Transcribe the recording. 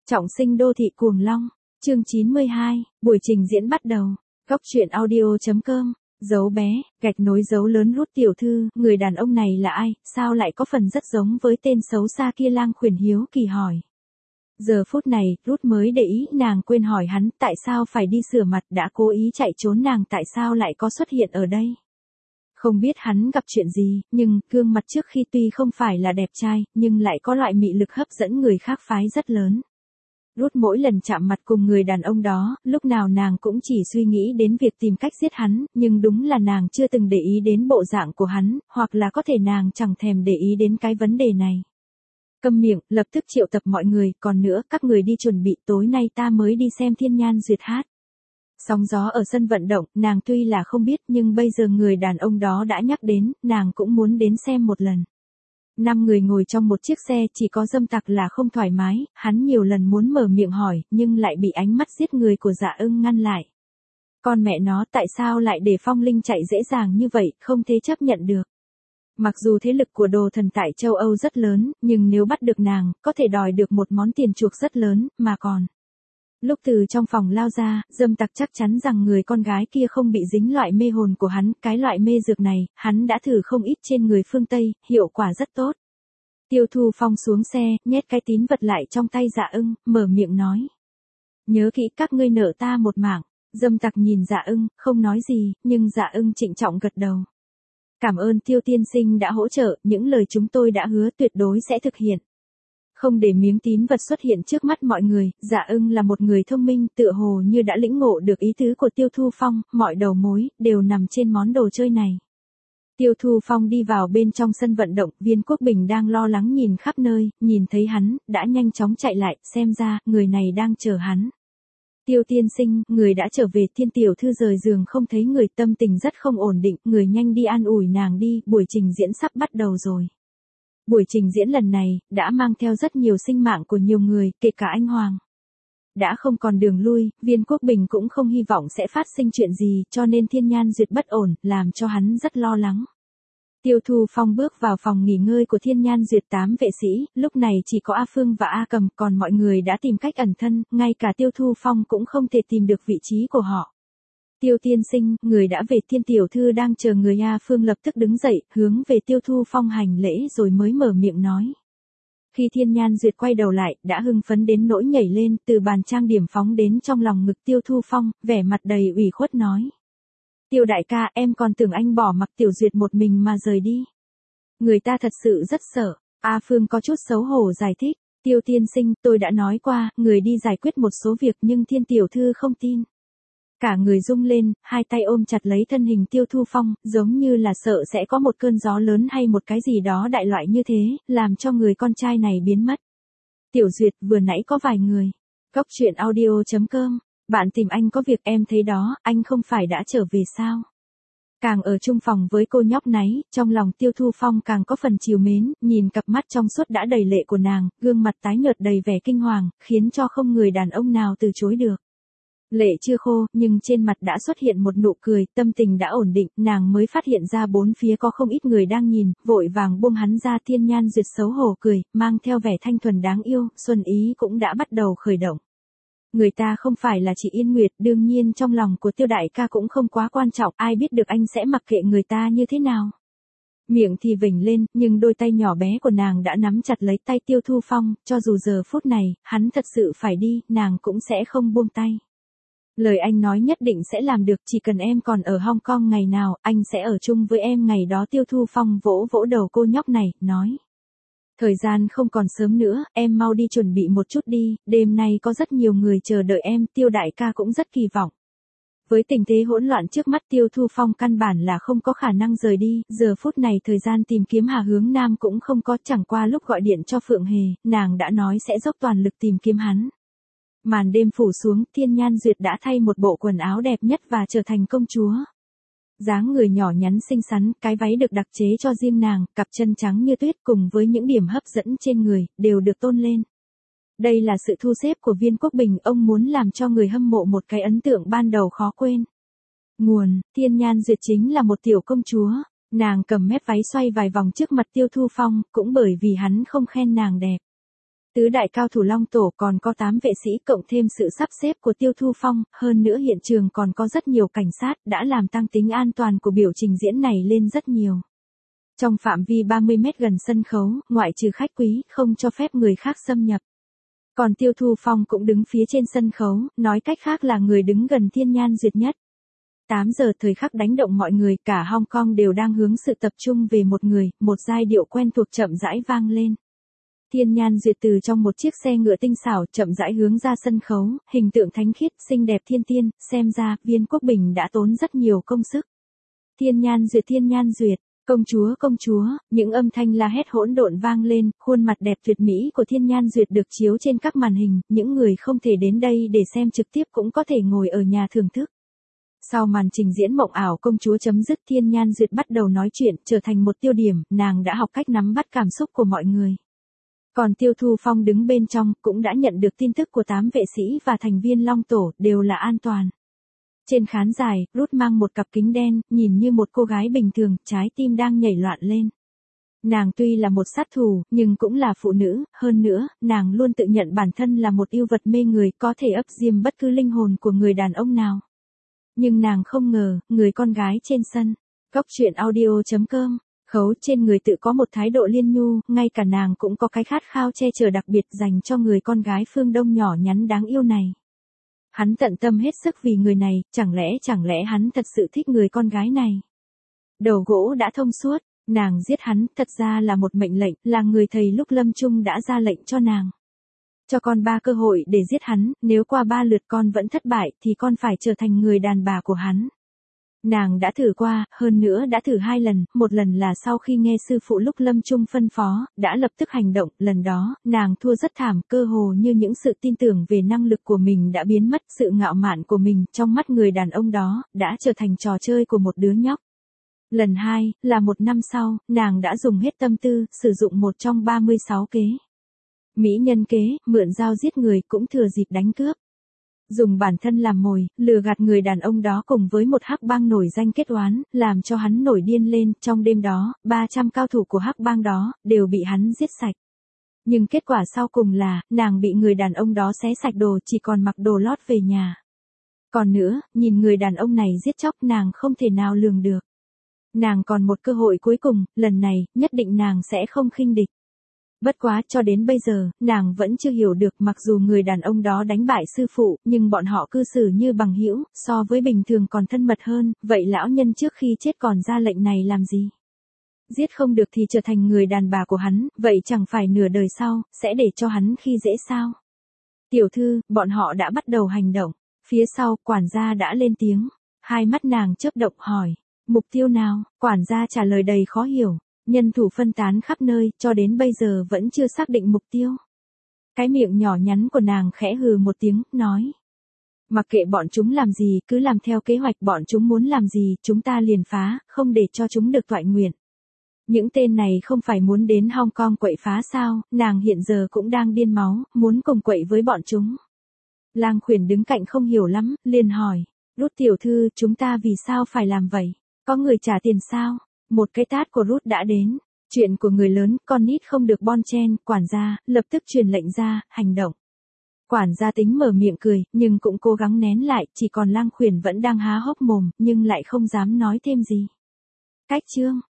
Trọng sinh đô thị cuồng long, chương 92, buổi trình diễn bắt đầu. Góc truyện audio.com, dấu bé, gạch nối dấu lớn Rút tiểu thư, người đàn ông này là ai, sao lại có phần rất giống với tên xấu xa kia? Lang Khuyển hiếu kỳ hỏi. Giờ phút này, Rút mới để ý nàng quên hỏi hắn tại sao phải đi sửa mặt, đã cố ý chạy trốn nàng tại sao lại có xuất hiện ở đây. Không biết hắn gặp chuyện gì, nhưng gương mặt trước khi tuy không phải là đẹp trai, nhưng lại có loại mị lực hấp dẫn người khác phái rất lớn. Rút mỗi lần chạm mặt cùng người đàn ông đó, lúc nào nàng cũng chỉ suy nghĩ đến việc tìm cách giết hắn, nhưng đúng là nàng chưa từng để ý đến bộ dạng của hắn, hoặc là có thể nàng chẳng thèm để ý đến cái vấn đề này. Câm miệng, lập tức triệu tập mọi người, còn nữa, các người đi chuẩn bị, tối nay ta mới đi xem Thiên Nhan Duyệt hát. Sóng gió ở sân vận động, nàng tuy là không biết nhưng bây giờ người đàn ông đó đã nhắc đến, nàng cũng muốn đến xem một lần. 5 người ngồi trong một chiếc xe, chỉ có Dâm Tặc là không thoải mái, hắn nhiều lần muốn mở miệng hỏi, nhưng lại bị ánh mắt giết người của Dạ Ưng ngăn lại. Con mẹ nó, tại sao lại để Phong Linh chạy dễ dàng như vậy, không thể chấp nhận được. Mặc dù thế lực của Đồ Thần tại châu Âu rất lớn, nhưng nếu bắt được nàng, có thể đòi được một món tiền chuộc rất lớn, mà còn. Lúc từ trong phòng lao ra, Dâm Tặc chắc chắn rằng người con gái kia không bị dính loại mê hồn của hắn, cái loại mê dược này, hắn đã thử không ít trên người phương Tây, hiệu quả rất tốt. Tiêu Thu Phong xuống xe, nhét cái tín vật lại trong tay Dạ Ưng, mở miệng nói. Nhớ kỹ các ngươi nợ ta một mảng. Dâm Tặc nhìn Dạ Ưng, không nói gì, nhưng Dạ Ưng trịnh trọng gật đầu. Cảm ơn Tiêu tiên sinh đã hỗ trợ, những lời chúng tôi đã hứa tuyệt đối sẽ thực hiện. Không để miếng tín vật xuất hiện trước mắt mọi người, Dạ Ưng là một người thông minh, tựa hồ như đã lĩnh ngộ được ý tứ của Tiêu Thu Phong, mọi đầu mối đều nằm trên món đồ chơi này. Tiêu Thu Phong đi vào bên trong sân vận động, Viên Quốc Bình đang lo lắng nhìn khắp nơi, nhìn thấy hắn, đã nhanh chóng chạy lại, xem ra, người này đang chờ hắn. Tiêu tiên sinh, người đã trở về. Thiên tiểu thư rời giường không thấy người, tâm tình rất không ổn định, người nhanh đi an ủi nàng đi, buổi trình diễn sắp bắt đầu rồi. Buổi trình diễn lần này, đã mang theo rất nhiều sinh mạng của nhiều người, kể cả anh Hoàng. Đã không còn đường lui, Viên Quốc Bình cũng không hy vọng sẽ phát sinh chuyện gì, cho nên Thiên Nhan Duyệt bất ổn, làm cho hắn rất lo lắng. Tiêu Thu Phong bước vào phòng nghỉ ngơi của Thiên Nhan Duyệt. 8 vệ sĩ, lúc này chỉ có A Phương và A Cầm, còn mọi người đã tìm cách ẩn thân, ngay cả Tiêu Thu Phong cũng không thể tìm được vị trí của họ. Tiêu tiên sinh, người đã về. Thiên tiểu thư đang chờ người. A Phương lập tức đứng dậy, hướng về Tiêu Thu Phong hành lễ rồi mới mở miệng nói. Khi Thiên Nhan Duyệt quay đầu lại, đã hưng phấn đến nỗi nhảy lên, từ bàn trang điểm phóng đến trong lòng ngực Tiêu Thu Phong, vẻ mặt đầy ủy khuất nói. Tiêu đại ca, em còn tưởng anh bỏ mặc Tiểu Duyệt một mình mà rời đi. Người ta thật sự rất sợ. A Phương có chút xấu hổ giải thích. Tiêu tiên sinh, tôi đã nói qua, người đi giải quyết một số việc nhưng Thiên tiểu thư không tin. Cả người rung lên, hai tay ôm chặt lấy thân hình Tiêu Thu Phong, giống như là sợ sẽ có một cơn gió lớn hay một cái gì đó đại loại như thế, làm cho người con trai này biến mất. Tiểu Duyệt, vừa nãy có vài người. Góc truyện audio.com, bạn tìm anh có việc, em thấy đó, anh không phải đã trở về sao? Càng ở chung phòng với cô nhóc náy, trong lòng Tiêu Thu Phong càng có phần trìu mến, nhìn cặp mắt trong suốt đã đầy lệ của nàng, gương mặt tái nhợt đầy vẻ kinh hoàng, khiến cho không người đàn ông nào từ chối được. Lệ chưa khô, nhưng trên mặt đã xuất hiện một nụ cười, tâm tình đã ổn định, nàng mới phát hiện ra bốn phía có không ít người đang nhìn, vội vàng buông hắn ra. Thiên Nhan Duyệt xấu hổ cười, mang theo vẻ thanh thuần đáng yêu, xuân ý cũng đã bắt đầu khởi động. Người ta không phải là chị Yên Nguyệt, đương nhiên trong lòng của Tiêu đại ca cũng không quá quan trọng, ai biết được anh sẽ mặc kệ người ta như thế nào. Miệng thì vểnh lên, nhưng đôi tay nhỏ bé của nàng đã nắm chặt lấy tay Tiêu Thu Phong, cho dù giờ phút này, hắn thật sự phải đi, nàng cũng sẽ không buông tay. Lời anh nói nhất định sẽ làm được, chỉ cần em còn ở Hong Kong ngày nào, anh sẽ ở chung với em ngày đó. Tiêu Thu Phong vỗ vỗ đầu cô nhóc này, nói. Thời gian không còn sớm nữa, em mau đi chuẩn bị một chút đi, đêm nay có rất nhiều người chờ đợi em, Tiêu đại ca cũng rất kỳ vọng. Với tình thế hỗn loạn trước mắt, Tiêu Thu Phong căn bản là không có khả năng rời đi, giờ phút này thời gian tìm kiếm Hà Hướng Nam cũng không có, chẳng qua lúc gọi điện cho Phượng Hề, nàng đã nói sẽ dốc toàn lực tìm kiếm hắn. Màn đêm phủ xuống, Thiên Nhan Duyệt đã thay một bộ quần áo đẹp nhất và trở thành công chúa. Dáng người nhỏ nhắn xinh xắn, cái váy được đặc chế cho riêng nàng, cặp chân trắng như tuyết cùng với những điểm hấp dẫn trên người, đều được tôn lên. Đây là sự thu xếp của Viên Quốc Bình, ông muốn làm cho người hâm mộ một cái ấn tượng ban đầu khó quên. Nguồn, Thiên Nhan Duyệt chính là một tiểu công chúa, nàng cầm mép váy xoay vài vòng trước mặt Tiêu Thu Phong, cũng bởi vì hắn không khen nàng đẹp. Tứ đại cao thủ Long Tổ còn có 8 vệ sĩ cộng thêm sự sắp xếp của Tiêu Thu Phong, hơn nữa hiện trường còn có rất nhiều cảnh sát đã làm tăng tính an toàn của biểu trình diễn này lên rất nhiều. Trong phạm vi 30 mét gần sân khấu, ngoại trừ khách quý, không cho phép người khác xâm nhập. Còn Tiêu Thu Phong cũng đứng phía trên sân khấu, nói cách khác là người đứng gần Thiên Nhan Duyệt nhất. 8 giờ thời khắc đánh động mọi người, cả Hong Kong đều đang hướng sự tập trung về một người, một giai điệu quen thuộc chậm rãi vang lên. Thiên Nhan Duyệt từ trong một chiếc xe ngựa tinh xảo chậm rãi hướng ra sân khấu, hình tượng thánh khiết, xinh đẹp thiên tiên, xem ra Viên Quốc Bình đã tốn rất nhiều công sức. Thiên Nhan Duyệt, công chúa, những âm thanh la hét hỗn độn vang lên, khuôn mặt đẹp tuyệt mỹ của Thiên Nhan Duyệt được chiếu trên các màn hình, những người không thể đến đây để xem trực tiếp cũng có thể ngồi ở nhà thưởng thức. Sau màn trình diễn mộng ảo công chúa chấm dứt, Thiên Nhan Duyệt bắt đầu nói chuyện, trở thành một tiêu điểm, nàng đã học cách nắm bắt cảm xúc của mọi người. Còn Tiêu Thu Phong đứng bên trong, cũng đã nhận được tin tức của 8 vệ sĩ và thành viên Long Tổ, đều là an toàn. Trên khán đài, Ruth mang một cặp kính đen, nhìn như một cô gái bình thường, trái tim đang nhảy loạn lên. Nàng tuy là một sát thủ, nhưng cũng là phụ nữ, hơn nữa, nàng luôn tự nhận bản thân là một yêu vật mê người, có thể ấp diêm bất cứ linh hồn của người đàn ông nào. Nhưng nàng không ngờ, người con gái trên sân. Góc truyện audio.com, Khấu trên người tự có một thái độ liên nhu, ngay cả nàng cũng có cái khát khao che chở đặc biệt dành cho người con gái phương Đông nhỏ nhắn đáng yêu này. Hắn tận tâm hết sức vì người này, chẳng lẽ hắn thật sự thích người con gái này. Đầu gỗ đã thông suốt, nàng giết hắn, thật ra là một mệnh lệnh, là người thầy lúc lâm chung đã ra lệnh cho nàng. Cho con 3 cơ hội để giết hắn, nếu qua 3 lượt con vẫn thất bại thì con phải trở thành người đàn bà của hắn. Nàng đã thử qua, hơn nữa đã thử 2 lần, một lần là sau khi nghe sư phụ lúc lâm chung phân phó, đã lập tức hành động, lần đó, nàng thua rất thảm, cơ hồ như những sự tin tưởng về năng lực của mình đã biến mất, sự ngạo mạn của mình trong mắt người đàn ông đó, đã trở thành trò chơi của một đứa nhóc. Lần 2, là 1 năm sau, nàng đã dùng hết tâm tư, sử dụng một trong 36 kế. Mỹ nhân kế, mượn dao giết người cũng thừa dịp đánh cướp. Dùng bản thân làm mồi, lừa gạt người đàn ông đó cùng với một hắc bang nổi danh kết oán, làm cho hắn nổi điên lên, trong đêm đó, 300 cao thủ của hắc bang đó, đều bị hắn giết sạch. Nhưng kết quả sau cùng là, nàng bị người đàn ông đó xé sạch đồ, chỉ còn mặc đồ lót về nhà. Còn nữa, nhìn người đàn ông này giết chóc nàng không thể nào lường được. Nàng còn một cơ hội cuối cùng, lần này, nhất định nàng sẽ không khinh địch. Bất quá cho đến bây giờ, nàng vẫn chưa hiểu được mặc dù người đàn ông đó đánh bại sư phụ, nhưng bọn họ cư xử như bằng hữu, so với bình thường còn thân mật hơn, vậy lão nhân trước khi chết còn ra lệnh này làm gì? Giết không được thì trở thành người đàn bà của hắn, vậy chẳng phải nửa đời sau, sẽ để cho hắn khi dễ sao? Tiểu thư, bọn họ đã bắt đầu hành động, phía sau, quản gia đã lên tiếng, hai mắt nàng chớp động hỏi, mục tiêu nào? Quản gia trả lời đầy khó hiểu. Nhân thủ phân tán khắp nơi, cho đến bây giờ vẫn chưa xác định mục tiêu. Cái miệng nhỏ nhắn của nàng khẽ hừ một tiếng, nói. Mặc kệ bọn chúng làm gì, cứ làm theo kế hoạch bọn chúng muốn làm gì, chúng ta liền phá, không để cho chúng được toại nguyện. Những tên này không phải muốn đến Hong Kong quậy phá sao, nàng hiện giờ cũng đang điên máu, muốn cùng quậy với bọn chúng. Lang Khuyển đứng cạnh không hiểu lắm, liền hỏi. Rút tiểu thư, chúng ta vì sao phải làm vậy? Có người trả tiền sao? Một cái tát của Ruth đã đến. Chuyện của người lớn, con nít không được bon chen, quản gia, lập tức truyền lệnh ra, hành động. Quản gia tính mở miệng cười, nhưng cũng cố gắng nén lại, chỉ còn Lang Khuyển vẫn đang há hốc mồm, nhưng lại không dám nói thêm gì. Cách chương.